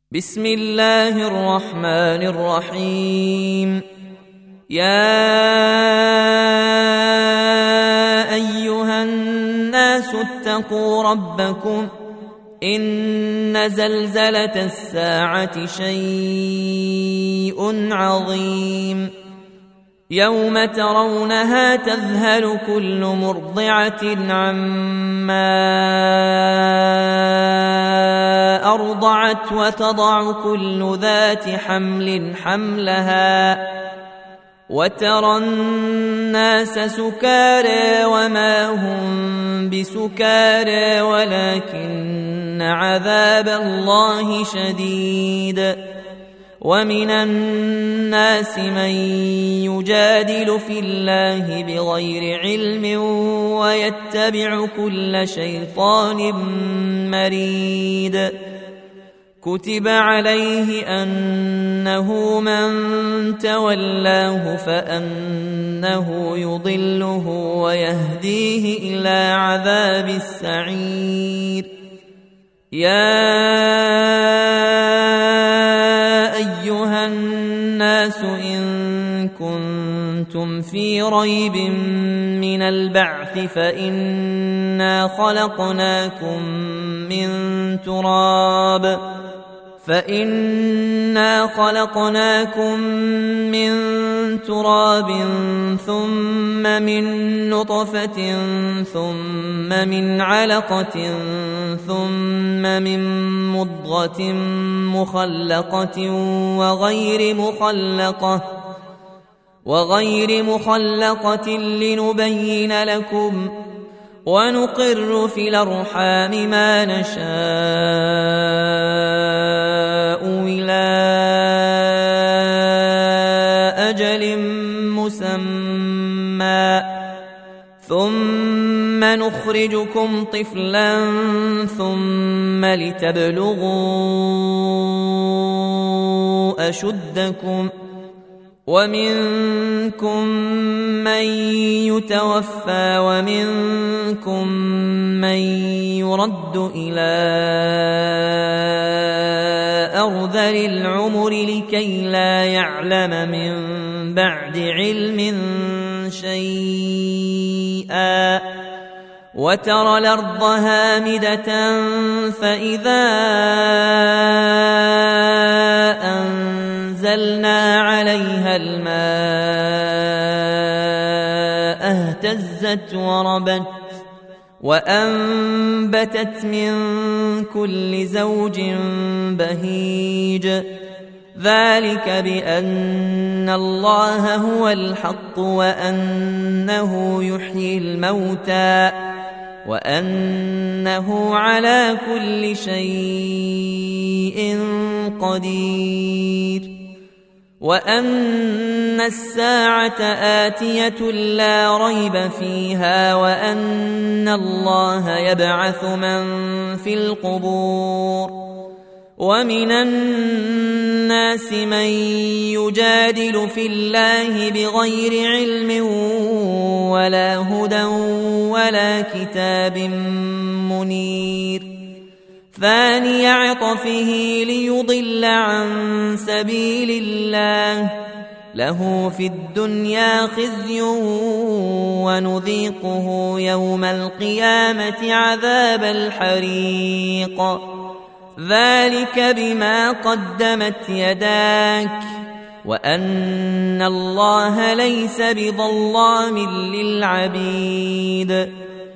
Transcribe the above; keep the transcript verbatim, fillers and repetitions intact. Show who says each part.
Speaker 1: بسم الله الرحمن الرحيم. يا أيها الناس اتقوا ربكم إن زلزلة الساعة شيء عظيم يوم ترونها تذهل كل مرضعة عما أرضعت وتضع كل ذات حمل حملها وترى الناس سكارى وما هم بسكارى ولكن عذاب الله شديد. ومن الناس من يجادل في الله بغير علم ويتبع كل شيطان مريد. كتب عليه أنه من تولاه فأنه يضله ويهديه إلى عذاب السعير. يا أيها الناس إن كنتم في ريب من البعث فإنا خلقناكم من تراب فإنا خلقناكم من تراب ثم من نطفة ثم من علقة ثم من مضغة مخلقة وغير مخلقة وغير مخلقة لنبين لكم ونقر في الأرحام ما نشاء إلى أجل مسمى ثم نخرجكم طفلا ثم لتبلغوا أشدكم ومنكم من يتوفى ومنكم من يرد إلى أرذل العمر لكي لا يعلم من بعد علم شيئا. وترى الأرض هامدة فإذا أنزلنا عليها الماء اهتزت وربت وأنبتت من كل زوج بهيج. ذلك بأن الله هو الحق وأنه يحيي الموتى وأنه على كل شيء قدير وأن الساعة آتية لا ريب فيها وأن الله يبعث من في القبور. ومن الناس من يجادل في الله بغير علم ولا هدى ولا كتاب منير. ثاني عطفه ليضل عن سبيل الله له في الدنيا خزي ونذيقه يوم القيامة عذاب الحريق. ذلك بما قدمت يداك وأن الله ليس بظلام للعبيد.